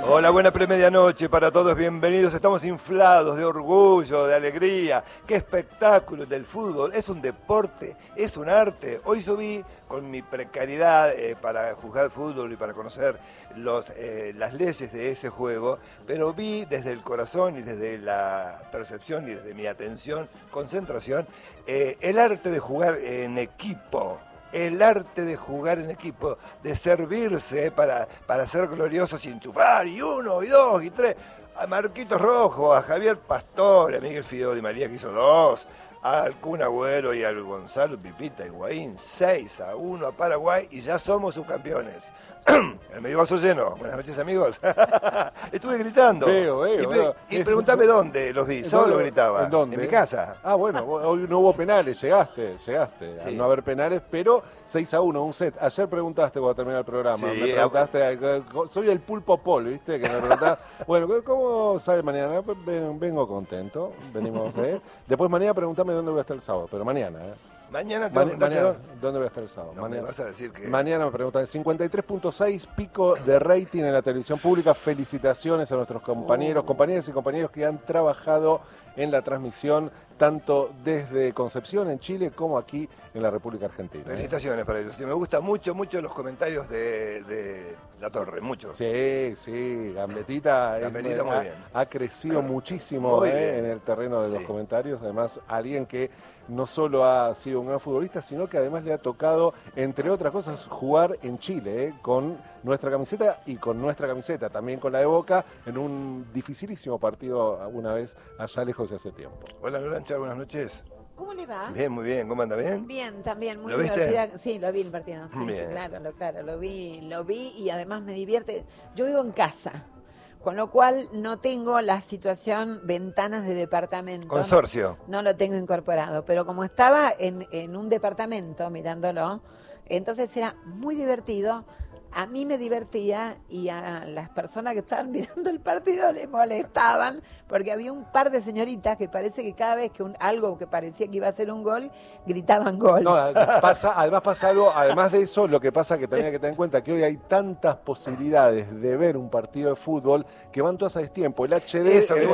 Hola, buena premedianoche para todos, bienvenidos. Estamos inflados de orgullo, de alegría. ¡Qué espectáculo del fútbol! Es un deporte, es un arte. Hoy yo vi, con mi precariedad para jugar fútbol y para conocer las leyes de ese juego, pero vi desde el corazón y desde la percepción y desde mi atención, concentración, el arte de jugar en equipo. El arte de jugar en equipo, de servirse para ser gloriosos y enchufar, y 1, y 2, y 3. A Marquitos Rojo, a Javier Pastore, a Miguel Fideo Di María, que hizo 2, al Kun Agüero y al Gonzalo Pipita Higuaín, 6-1 a Paraguay, y ya somos subcampeones. El medio vaso lleno. Buenas noches, amigos. Estuve gritando. Y preguntame dónde los vi. Solo gritaba. ¿En dónde? En mi casa. Ah, bueno, hoy no hubo penales, llegaste. Sí. Al no haber penales, pero 6-1, un set. Ayer preguntaste cuando terminó el programa. Sí, me preguntaste, soy el Pulpo Pol, ¿viste? Que me preguntás, bueno, ¿cómo sale mañana? Vengo contento, venimos a ver. Después mañana preguntame dónde voy a estar el sábado, pero mañana, Mañana ¿dónde voy a estar el sábado? No, mañana me vas a decir que... Mañana me preguntan, 53.6, pico de rating en la televisión pública. Felicitaciones a nuestros compañeras y compañeros que han trabajado en la transmisión, tanto desde Concepción, en Chile, como aquí en la República Argentina. Felicitaciones para ellos. Sí, me gustan mucho los comentarios de La Torre, mucho. Sí, Gambetita muy bien. Ha crecido muchísimo en el terreno de los Sí. comentarios. Además, alguien que no solo ha sido un gran futbolista, sino que además le ha tocado, entre otras cosas, jugar en Chile, con nuestra camiseta y con nuestra camiseta, también con la de Boca, en un dificilísimo partido una vez allá lejos de hace tiempo. Hola, Lorancha, buenas noches. ¿Cómo le va? Bien, muy bien. ¿Cómo anda? ¿Bien? Bien, también, muy ¿Lo viste? divertida. Sí, lo vi el partido. Sí, Bien. sí, claro, lo vi y además me divierte. Yo vivo en casa, con lo cual no tengo la situación ventanas de departamento. Consorcio. No lo tengo incorporado, pero como estaba en un departamento mirándolo, entonces era muy divertido. A mí me divertía y a las personas que estaban mirando el partido les molestaban porque había un par de señoritas que parece que cada vez que algo que parecía que iba a ser un gol, gritaban gol. No, además pasa algo, además de eso, lo que pasa que también hay que tener en cuenta que hoy hay tantas posibilidades de ver un partido de fútbol que van todas a destiempo. El HD, Eso, el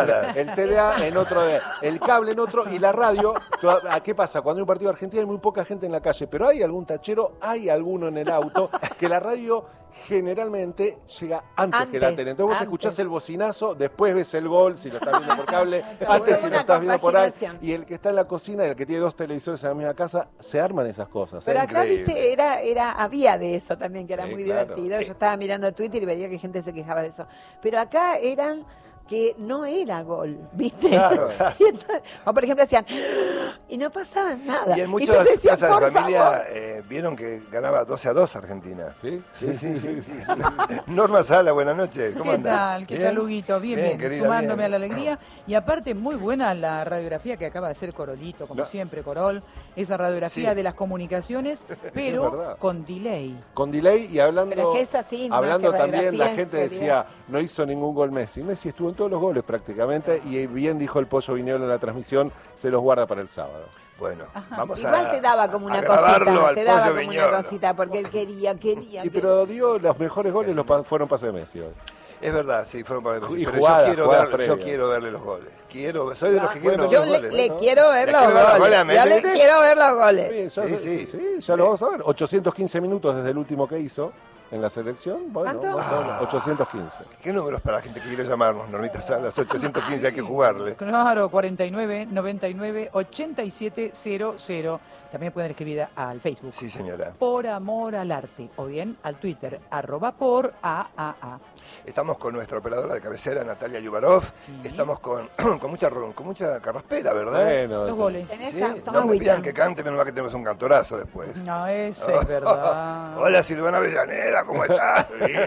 TDA en otro, el cable en otro y la radio. ¿Qué pasa? Cuando hay un partido de Argentina hay muy poca gente en la calle, pero hay algún tachero, hay alguno en el auto, que la radio generalmente llega antes que la tele. Entonces vos escuchás el bocinazo, después ves el gol, si lo estás viendo por cable, antes si lo estás viendo por ahí. Y el que está en la cocina y el que tiene 2 televisores en la misma casa, se arman esas cosas. Pero acá, increíble. viste, había de eso también, que era muy claro. divertido. Yo estaba mirando Twitter y veía que gente se quejaba de eso. Pero acá eran que no era gol, ¿viste? Claro. Y entonces, o por ejemplo decían, y no pasaba nada. Y en muchas entonces decían, casas de por familia favor. vieron que ganaba 12-2 Argentina. ¿Sí? Sí. Norma Sala, buenas noches. ¿Cómo ¿Qué anda? tal? ¿Qué tal, Huguito? Bien, querida, sumándome bien. a la alegría. Y aparte, muy buena la radiografía que acaba de hacer Corolito, como siempre, Corol. Esa radiografía Sí. de las comunicaciones, Es pero verdad. con delay. Con delay y hablando, Pero es que es así, no hablando es que también, la radiografía gente en decía, no hizo ningún gol Messi. Messi estuvo en todos los goles prácticamente y bien dijo el Pollo Viñolo en la transmisión, se los guarda para el sábado. Bueno, Ajá. vamos Igual te daba como una grabarlo cosita, al te daba Pollo como Viñolo. una cosita, porque él quería. Pero dio los mejores goles fueron pase de Messi hoy. Es verdad, sí, fueron para Y pero jugadas yo previas. quiero verle los goles. Soy de los que quieren ver Yo los goles. le quiero ver ¿Le los quiero ver los goles. goles a Yo Méndez? le quiero ver los goles. Sí, ya lo vamos a ver. 815 minutos desde el último que hizo en la selección. Bueno, ¿Cuánto? vamos a ver, 815. ¿Qué números para la gente que quiere llamarnos, Normita Salas? 815, hay que jugarle. Claro, 49 99 87 00. También pueden escribir al Facebook. Sí, señora. Por Amor al Arte. O bien al Twitter, @por AAA. Estamos con nuestra operadora de cabecera, Natalia Yubarov. Sí. Estamos con mucha carraspera, ¿verdad? Bueno, Los goles. Tenés Sí, toma no me agüita. pidan que cante, menos mal que tenemos un cantorazo después. No, ese es verdad. Hola Silvana Avellaneda, ¿cómo estás?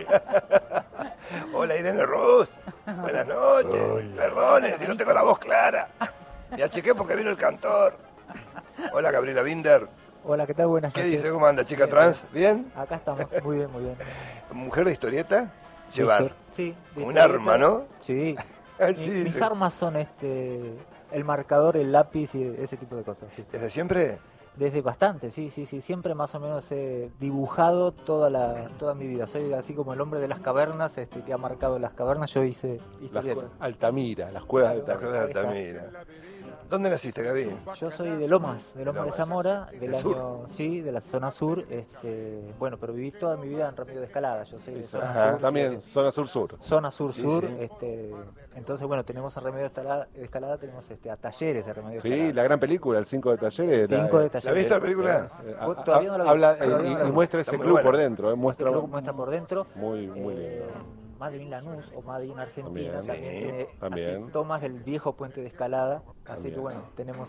Hola Irene Ruz, buenas noches. Perdone si no tengo la voz clara. Ya chequé porque vino el cantor. Hola Gabriela Binder. Hola, ¿qué tal? Buenas ¿Qué noches. dice? ¿Cómo anda, chica Bien, trans? ¿Bien? Acá estamos, muy bien, muy bien. ¿Mujer de historieta? Llevar. Sí. de Un historieta. arma, ¿no? Sí. Ah, Mi- sí, mis sí. armas son el marcador, el lápiz y ese tipo de cosas. Sí. ¿Desde siempre? Desde bastante, sí, sí, sí. Siempre más o menos he dibujado toda mi vida. Soy así como el hombre de las cavernas, que ha marcado las cavernas. Yo hice historietas. Altamira, las cuevas de La Altamira. Cueva de Altamira. ¿Dónde naciste, Gaby? Yo soy de Lomas de Lomas. Zamora, del ¿Del sur? año, sí, de la zona sur. Bueno, pero viví toda mi vida en Remedios de Escalada. Yo soy de zona Ajá. sur. También, sí, zona sur-sur. zona sur-sur. Sí, Entonces, bueno, tenemos en Remedios de Escalada, tenemos a talleres de Remedios de Sí, Escalada. la gran película, el 5 de Talleres. 5 de ¿La talleres. viste la película? Todavía no la vi, Habla todavía no la y vi. muestra ese Está muy club buena. por dentro, Este muestra club muestra por dentro. muy lindo. Made in Lanús o Made in Argentina También, también, sí, tiene también. así tomas del viejo puente de Escalada, así También. que bueno, tenemos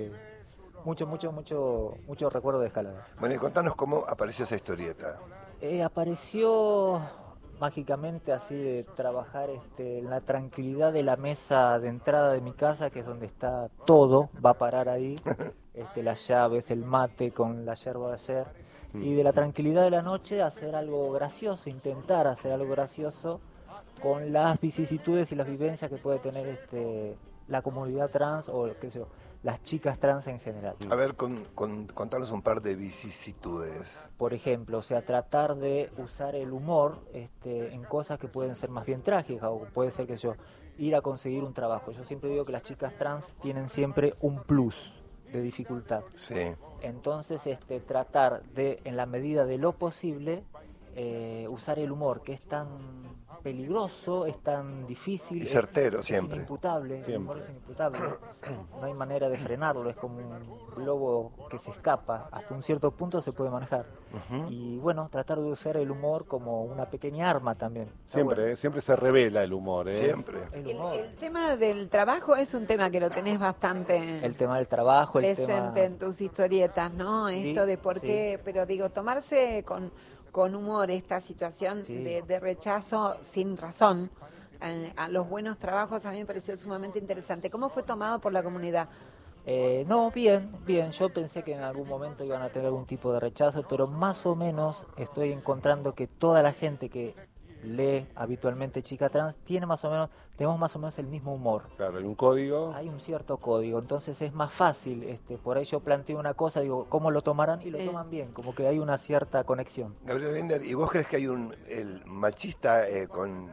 mucho recuerdo de Escalada. Bueno, y contanos cómo apareció esa historieta. Apareció mágicamente así de trabajar en la tranquilidad de la mesa de entrada de mi casa, que es donde está todo, va a parar ahí, las llaves, el mate con la yerba de ayer, y de la tranquilidad de la noche hacer algo gracioso, intentar hacer algo gracioso con las vicisitudes y las vivencias que puede tener la comunidad trans o qué sé yo, las chicas trans en general. A ver, contanos un par de vicisitudes. Por ejemplo, o sea, tratar de usar el humor en cosas que pueden ser más bien trágicas, o puede ser que yo ir a conseguir un trabajo. Yo siempre digo que las chicas trans tienen siempre un plus de dificultad. Sí. Entonces, tratar de, en la medida de lo posible, usar el humor, que es tan peligroso, es tan difícil. Y certero es siempre. inimputable, el Siempre. humor es inimputable. No hay manera de frenarlo, es como un globo que se escapa. Hasta un cierto punto se puede manejar. Ujú. Y bueno, tratar de usar el humor como una pequeña arma también. Está Siempre, bueno. siempre se revela el humor. Siempre. El El, humor, el tema del trabajo es un tema que lo tenés bastante el tema del trabajo, el tema... presente en tus historietas, ¿no? Sí, Esto de por sí. qué, pero digo, tomarse con humor esta situación Sí. de rechazo sin razón a los buenos trabajos a mí me pareció sumamente interesante. ¿Cómo fue tomado por la comunidad? No, bien. Yo pensé que en algún momento iban a tener algún tipo de rechazo, pero más o menos estoy encontrando que toda la gente que lee habitualmente Chica Trans tenemos más o menos el mismo humor. Claro, hay un código. Hay un cierto código, entonces es más fácil. Por ahí yo planteo una cosa, digo, ¿cómo lo tomarán? Y lo Sí. toman bien, como que hay una cierta conexión. Gabriel Binder, ¿y vos crees que hay el machista con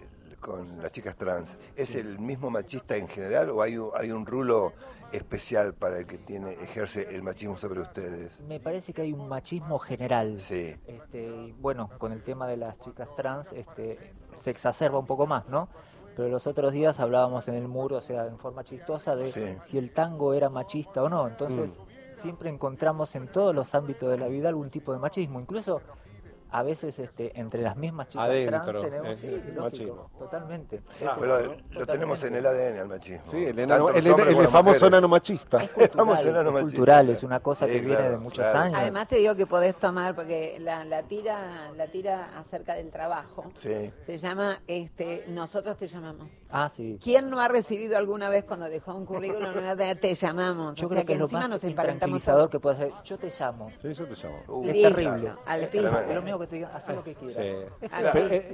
las chicas trans? ¿Es el mismo machista en general o hay un rulo especial para el que ejerce el machismo sobre ustedes? Me parece que hay un machismo general. Sí. Bueno, con el tema de las chicas trans se exacerba un poco más, ¿no? Pero los otros días hablábamos en el muro, o sea, en forma chistosa, de Sí. si el tango era machista o no. Entonces, siempre encontramos en todos los ámbitos de la vida algún tipo de machismo. Incluso, a veces, entre las mismas chicas Adentro, trans tenemos, sí, machismo. lógico, totalmente. Pero lo tenemos en el ADN al machismo. Sí, el Tanto los hombres como las famoso mujeres. enano machista. Es cultural, Vamos, enano es machista. cultural, es una cosa Sí, que viene claro, de muchos claro. años. Además te digo que podés tomar, porque la tira acerca del trabajo Sí. se llama, nosotros te llamamos. Ah, sí. ¿Quién no ha recibido alguna vez cuando dejó un currículum te llamamos? Yo O creo sea que es lo encima más nos emparentamos intranquilizador todos. que puede hacer. Yo te llamo. Sí, yo te llamo. Es Listo, terrible. al Es piso. terrible. Es lo mismo que te digan, haz lo que quieras. Sí. Al piso.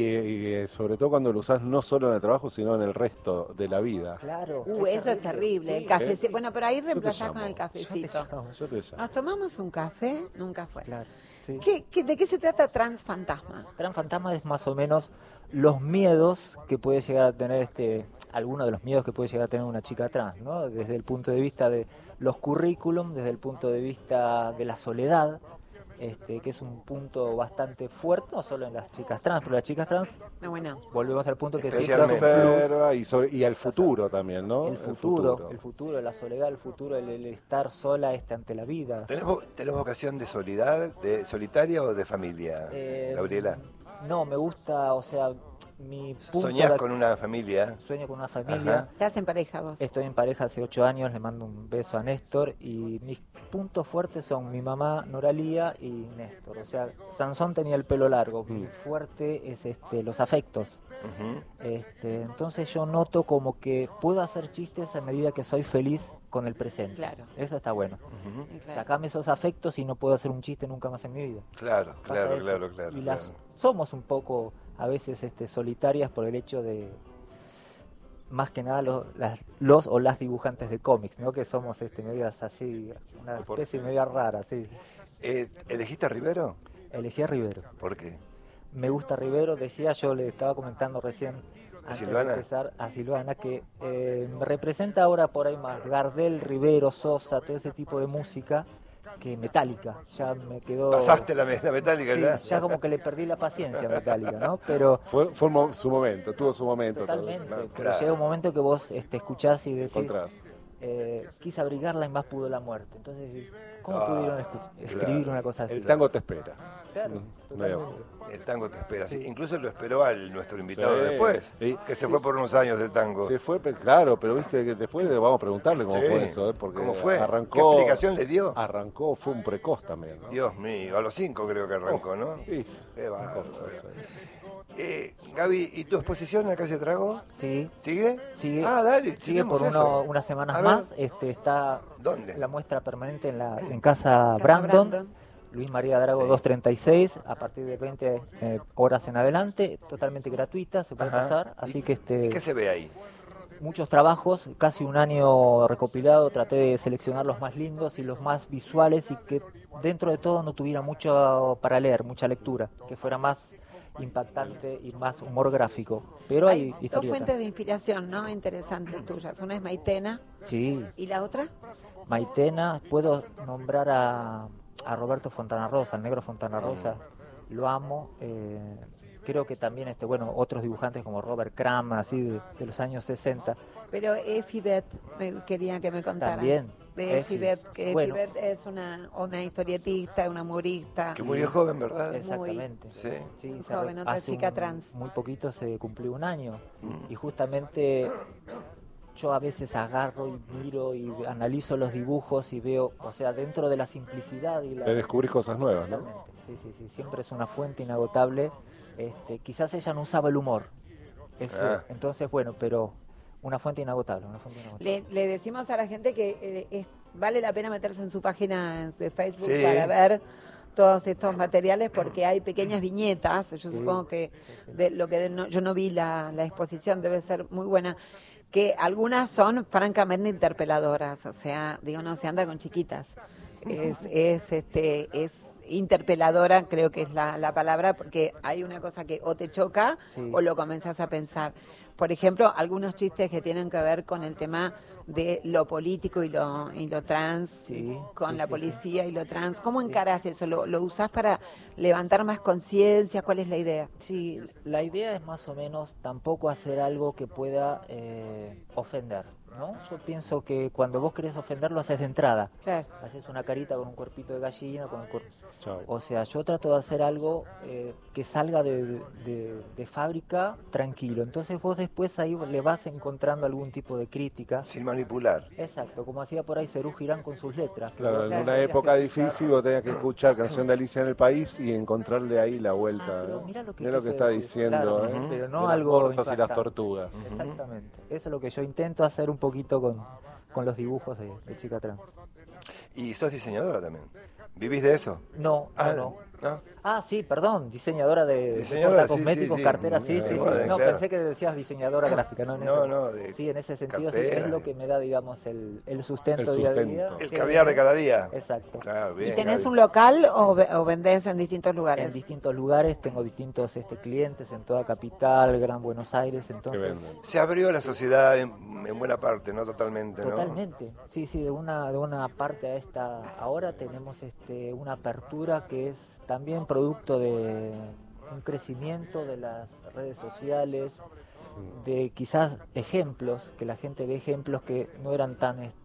Y sobre todo cuando lo usás no solo en el trabajo, sino en el resto de la vida. Claro. Eso es terrible. El Sí. cafecito. Bueno, pero ahí reemplazás llamo. con el Yo te cafecito. Yo te llamo. Nos tomamos un café, nunca fue. Claro. Sí. ¿De qué se trata Trans Fantasma? Trans Fantasma es más o menos los miedos que puede llegar a tener algunos de los miedos que puede llegar a tener una chica trans, ¿no? Desde el punto de vista de los currículum, desde el punto de vista de la soledad, que es un punto bastante fuerte, no solo en las chicas trans, pero las chicas trans, No, bueno. volvemos al punto que sí Se son un plus. observa y al futuro también, ¿no? El futuro, la soledad, el futuro, el estar sola ante la vida. ¿Tenés vocación de de solitaria o de familia, Gabriela? No, me gusta, o sea, mi punto ¿Soñás de- con una familia? sueño con una familia. Ajá. Estás en pareja vos. Estoy en pareja hace 8 años, le mando un beso a Néstor y mis puntos fuertes son mi mamá Noralía y Néstor. O sea, Sansón tenía el pelo largo, mi fuerte es los afectos. Ujú. Entonces yo noto como que puedo hacer chistes a medida que soy feliz con el presente. Claro. Eso está bueno. Ujú. Claro. Sacame esos afectos y no puedo hacer un chiste nunca más en mi vida. Claro, Pasa claro, eso. claro, claro. Y claro. somos un poco a veces solitarias por el hecho de más que nada los o las dibujantes de cómics, ¿no? Que somos medias así, una especie media rara, sí. ¿Elegiste a Rivero? Elegí a Rivero. ¿Por qué? Me gusta Rivero, decía, yo le estaba comentando recién antes Silvana? de empezar a Silvana que me representa ahora por ahí más Gardel, Rivero, Sosa, todo ese tipo de música que Metallica. Ya me quedó... ¿Pasaste la Metallica Sí, ya? ya como que le perdí la paciencia a Metallica, ¿no? Pero Su momento, tuvo su momento. totalmente, Claro. pero Claro. llega un momento que vos escuchás y decís, Encontrás. quise abrigarla y más pudo la muerte. Entonces decís, ¿cómo Ah, pudieron escribir una cosa así? El tango te espera. Claro, No hay totalmente. El tango te espera. Sí. Sí. Incluso lo esperó nuestro invitado Sí. después, Sí. que se fue por unos años del tango. Se fue, claro, pero viste que después vamos a preguntarle cómo Sí. fue eso, porque ¿Cómo fue? arrancó. ¿Qué explicación le dio? Arrancó, fue un precoz también, ¿no? Dios mío, a los 5 creo que arrancó, ¿no? Sí. Qué bárbaro. Cosa, eso. Gaby, ¿y tu exposición en la calle Trago? Sí, ¿Sigue? sigue, Ah, dale, sigue chequemos por eso. unas semanas A ver. más. Está ¿Dónde? la muestra permanente en Casa Brandon, Luis María Drago Sí. 236, a partir de 20 horas en adelante, totalmente gratuita, se puede Ajá. pasar. Así ¿Y que qué se ve ahí? muchos trabajos, casi un año recopilado, traté de seleccionar los más lindos y los más visuales y que dentro de todo no tuviera mucho para leer, mucha lectura, que fuera más impactante y más humor gráfico. Pero hay Dos historietas. fuentes de inspiración, ¿no? Interesantes tuyas. Una es Maitena Sí, y la otra. Maitena, puedo nombrar a Roberto Fontana Rosa, el negro Fontana Rosa, lo amo. Creo que también otros dibujantes como Robert Crumb, así de los años 60. Pero Efibet, me quería que me contaras. También, De Efi. Efibet, que Bueno. Efibet es una historietista, una humorista. Que murió joven, ¿verdad? Exactamente. Sí. Sí, Muy joven, otra hace chica trans. Muy poquito se cumplió un año. Mm. Y justamente yo a veces agarro y miro y analizo los dibujos y veo, o sea, dentro de la simplicidad y la... Le descubrís cosas nuevas, ¿no? Totalmente. Sí, siempre es una fuente inagotable. Quizás ella no usaba el humor. Entonces, pero una fuente inagotable. Le decimos a la gente que vale la pena meterse en su página de Facebook Sí. para ver todos estos materiales porque hay pequeñas viñetas. Yo Sí. supongo que yo no vi la exposición, debe ser muy buena, que algunas son francamente interpeladoras, o sea, digo, no se anda con chiquitas. Es interpeladora, creo que es la palabra, porque hay una cosa que o te choca Sí. o lo comenzás a pensar. Por ejemplo, algunos chistes que tienen que ver con el tema de lo político y lo trans, Sí, con sí, la sí, policía y lo trans. ¿Cómo encarás eso? ¿Lo usás para levantar más conciencia? ¿Cuál es la idea? Sí, la idea es más o menos tampoco hacer algo que pueda ofender, ¿no? Yo pienso que cuando vos querés ofender lo haces de entrada. Claro. Haces una carita con un cuerpito de gallina, con un Chau. O sea, yo trato de hacer algo que salga de fábrica tranquilo. Entonces vos después ahí le vas encontrando algún tipo de crítica. Sin manipular. Exacto, como hacía por ahí Serú Girán con sus letras. que Claro, vos en Claro. una tenías época que escuchar. difícil vos tenías que escuchar Canción de Alicia en el País y encontrarle ahí la vuelta. Pero ¿no? mirá lo que Mirá lo quise que está decir, diciendo, claro, ¿eh? pero no De las algo morsas y las impactante. tortugas. Exactamente. Eso es lo que yo intento hacer un poquito con los dibujos de chica trans. Y sos diseñadora también. ¿Vivís de eso? No, no. ¿No? Ah, sí, perdón, diseñadora de Diseñadora, sí, cosméticos, sí, sí. carteras, sí, sí. Bueno, No, claro. pensé que decías diseñadora gráfica, no en No, ese. no, de Sí, en ese sentido sí, carteras. es lo que me da, digamos, el sustento El día a sustento. día. El Que- caviar de cada día. Exacto. Claro, bien. ¿Y tenés Gaby. un local o vendés en distintos lugares? En distintos lugares, tengo distintos clientes en toda capital, Gran Buenos Aires, Que entonces... venden. Se abrió la sociedad en buena parte, no totalmente, ¿no? Totalmente, sí, de una parte a esta, ahora tenemos una apertura que es también producto de un crecimiento de las redes sociales, de quizás ejemplos, que la gente ve ejemplos que no eran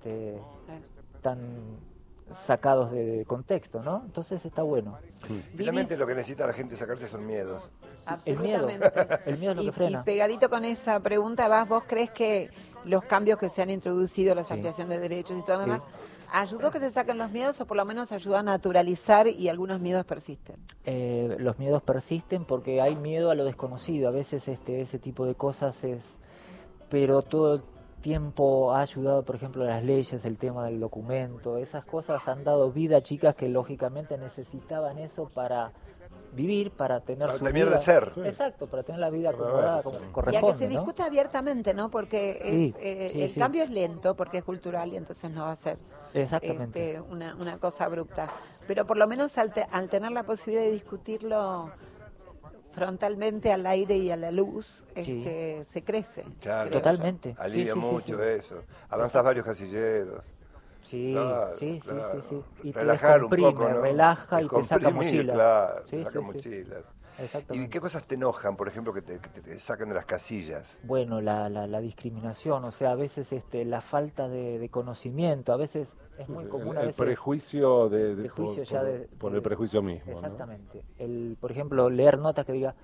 tan sacados de contexto, ¿no? Entonces está bueno. Finalmente lo que necesita la gente sacarse son miedos. El miedo, Absolutamente. el miedo es lo que Y frena. pegadito con esa pregunta, ¿vos crees que los cambios que se han introducido, la Sí. ampliación de derechos y todo lo Sí. demás, ayudó que se saquen los miedos o por lo menos ayudó a naturalizar y algunos miedos persisten? Los miedos persisten porque hay miedo a lo desconocido. A veces ese tipo de cosas pero todo el tiempo ha ayudado, por ejemplo, las leyes, el tema del documento. Esas cosas han dado vida a chicas que lógicamente necesitaban eso para vivir, para tener Para su terminar vida. de ser. Exacto, para tener la vida Para acomodada verse. como Y a corresponde, que se ¿no? discuta abiertamente, ¿no? Porque Sí, sí, el sí. cambio es lento, porque es cultural y entonces no va a ser Exactamente. una cosa abrupta. Pero por lo menos al tener la posibilidad de discutirlo frontalmente al aire y a la luz, Sí. se crece. Claro, creo Totalmente. eso alivia Sí, sí, sí, mucho sí. eso. Avanzás varios casilleros. Sí, Claro, sí, sí, claro. sí, sí. Y te Relajar un descomprime, poco, ¿no? relaja y te saca Descomprimir, mochilas. Claro, Sí, te saca sí, sí. mochilas. ¿Y Exactamente. qué cosas te enojan, por ejemplo, que te sacan de las casillas? Bueno, la discriminación, o sea, a veces la falta de conocimiento, a veces es muy común, a el veces prejuicio prejuicio por, ya por el prejuicio mismo, ¿no? exactamente. Por ejemplo, leer notas que diga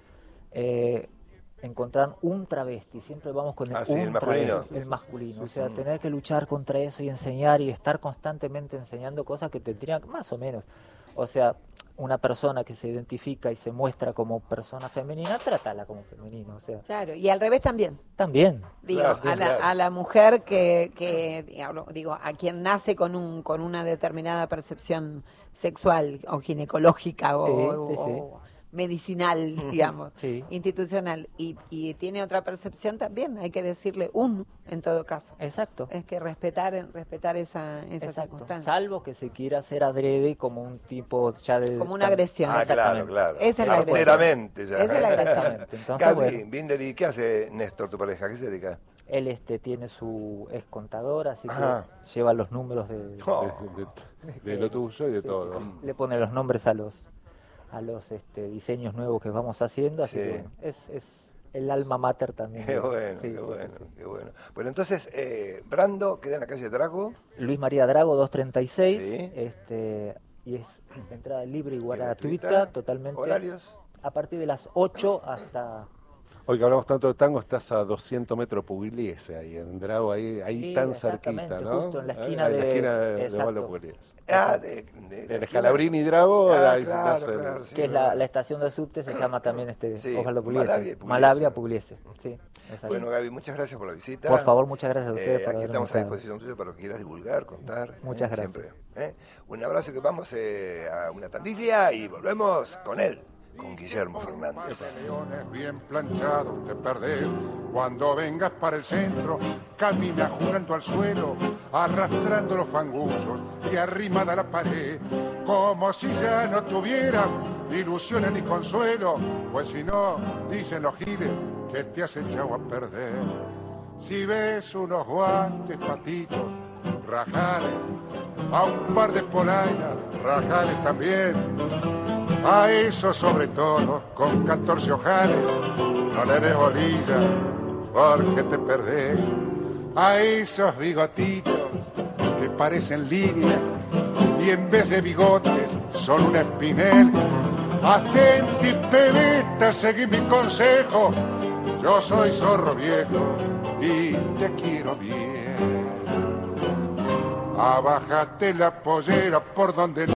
encontrar un travesti, siempre vamos con Ah, sí, el un masculino. travesti, el masculino, Sí, o sea, sí. tener que luchar contra eso y enseñar y estar constantemente enseñando cosas que tendrían más o menos, o sea, una persona que se identifica y se muestra como persona femenina, trátala como femenino, o sea, Claro, y al revés también. también. Digo, Claro, claro. a la mujer digo, a quien nace con una determinada percepción sexual o ginecológica o, Sí, sí, sí. o medicinal, digamos, Sí. institucional, y tiene otra percepción también, hay que decirle en todo caso. Exacto. Es que respetar esa Exacto. circunstancia. Salvo que se quiera hacer adrede como un tipo ya de... Como una agresión. Ah, claro, Exactamente. claro. Esa es la agresión. Arteramente ya. Esa es la agresión. Exactamente. Entonces, Gaby, bueno, Binderi, ¿qué hace Néstor, tu pareja? ¿Qué se dedica? él tiene es contador, así que Ajá. lleva los números de... Oh. De lo tuyo y de Sí, todo. sí, sí. Le pone los nombres a los diseños nuevos que vamos haciendo, así Sí. que bueno, es el alma mater también. Qué bueno, Sí, qué sí, sí, bueno, sí. qué bueno. Bueno, entonces, Brando queda en la calle Drago. Luis María Drago 236, Sí. y es entrada libre y Gratuita. gratuita, totalmente. ¿Horarios? A partir de las 8 hasta... Hoy que hablamos tanto de tango, estás a 200 metros Pugliese, ahí en Drago, ahí Sí, tan exactamente, cerquita, ¿no? justo en la esquina En la de- esquina de exacto. Osvaldo Pugliese. Ah, En Scalabrini y Drago, Ah, ahí claro, estás claro, sí, que es verdad. la estación de subte, se llama también Sí, Osvaldo Pugliese. Malavia y Pugliese. Malavia Pugliese, sí, exacto. Bueno, Gaby, muchas gracias por la visita. Por favor, muchas gracias a ustedes por Aquí haberme estamos a invitado. disposición tuya para lo que quieras divulgar, contar. Muchas gracias. Siempre. Un abrazo, que vamos a una tandilla y volvemos con él, con Guillermo Fernández. Peleones bien planchados te perdés. Cuando vengas para el centro, camina jurando al suelo, arrastrando los fangullos y arrimada a la pared, como si ya no tuvieras ilusiones ni consuelo, pues si no, dicen los giles que te has echado a perder. Si ves unos guantes patitos, rajales, a un par de polainas, rajales también, a eso sobre todo, con 14 ojales, no le des bolilla, porque te perdés. A esos bigotitos que parecen líneas, y en vez de bigotes son un espinel. Atenti, pebeta, seguí mi consejo, yo soy zorro viejo y te quiero bien. Abájate la pollera por donde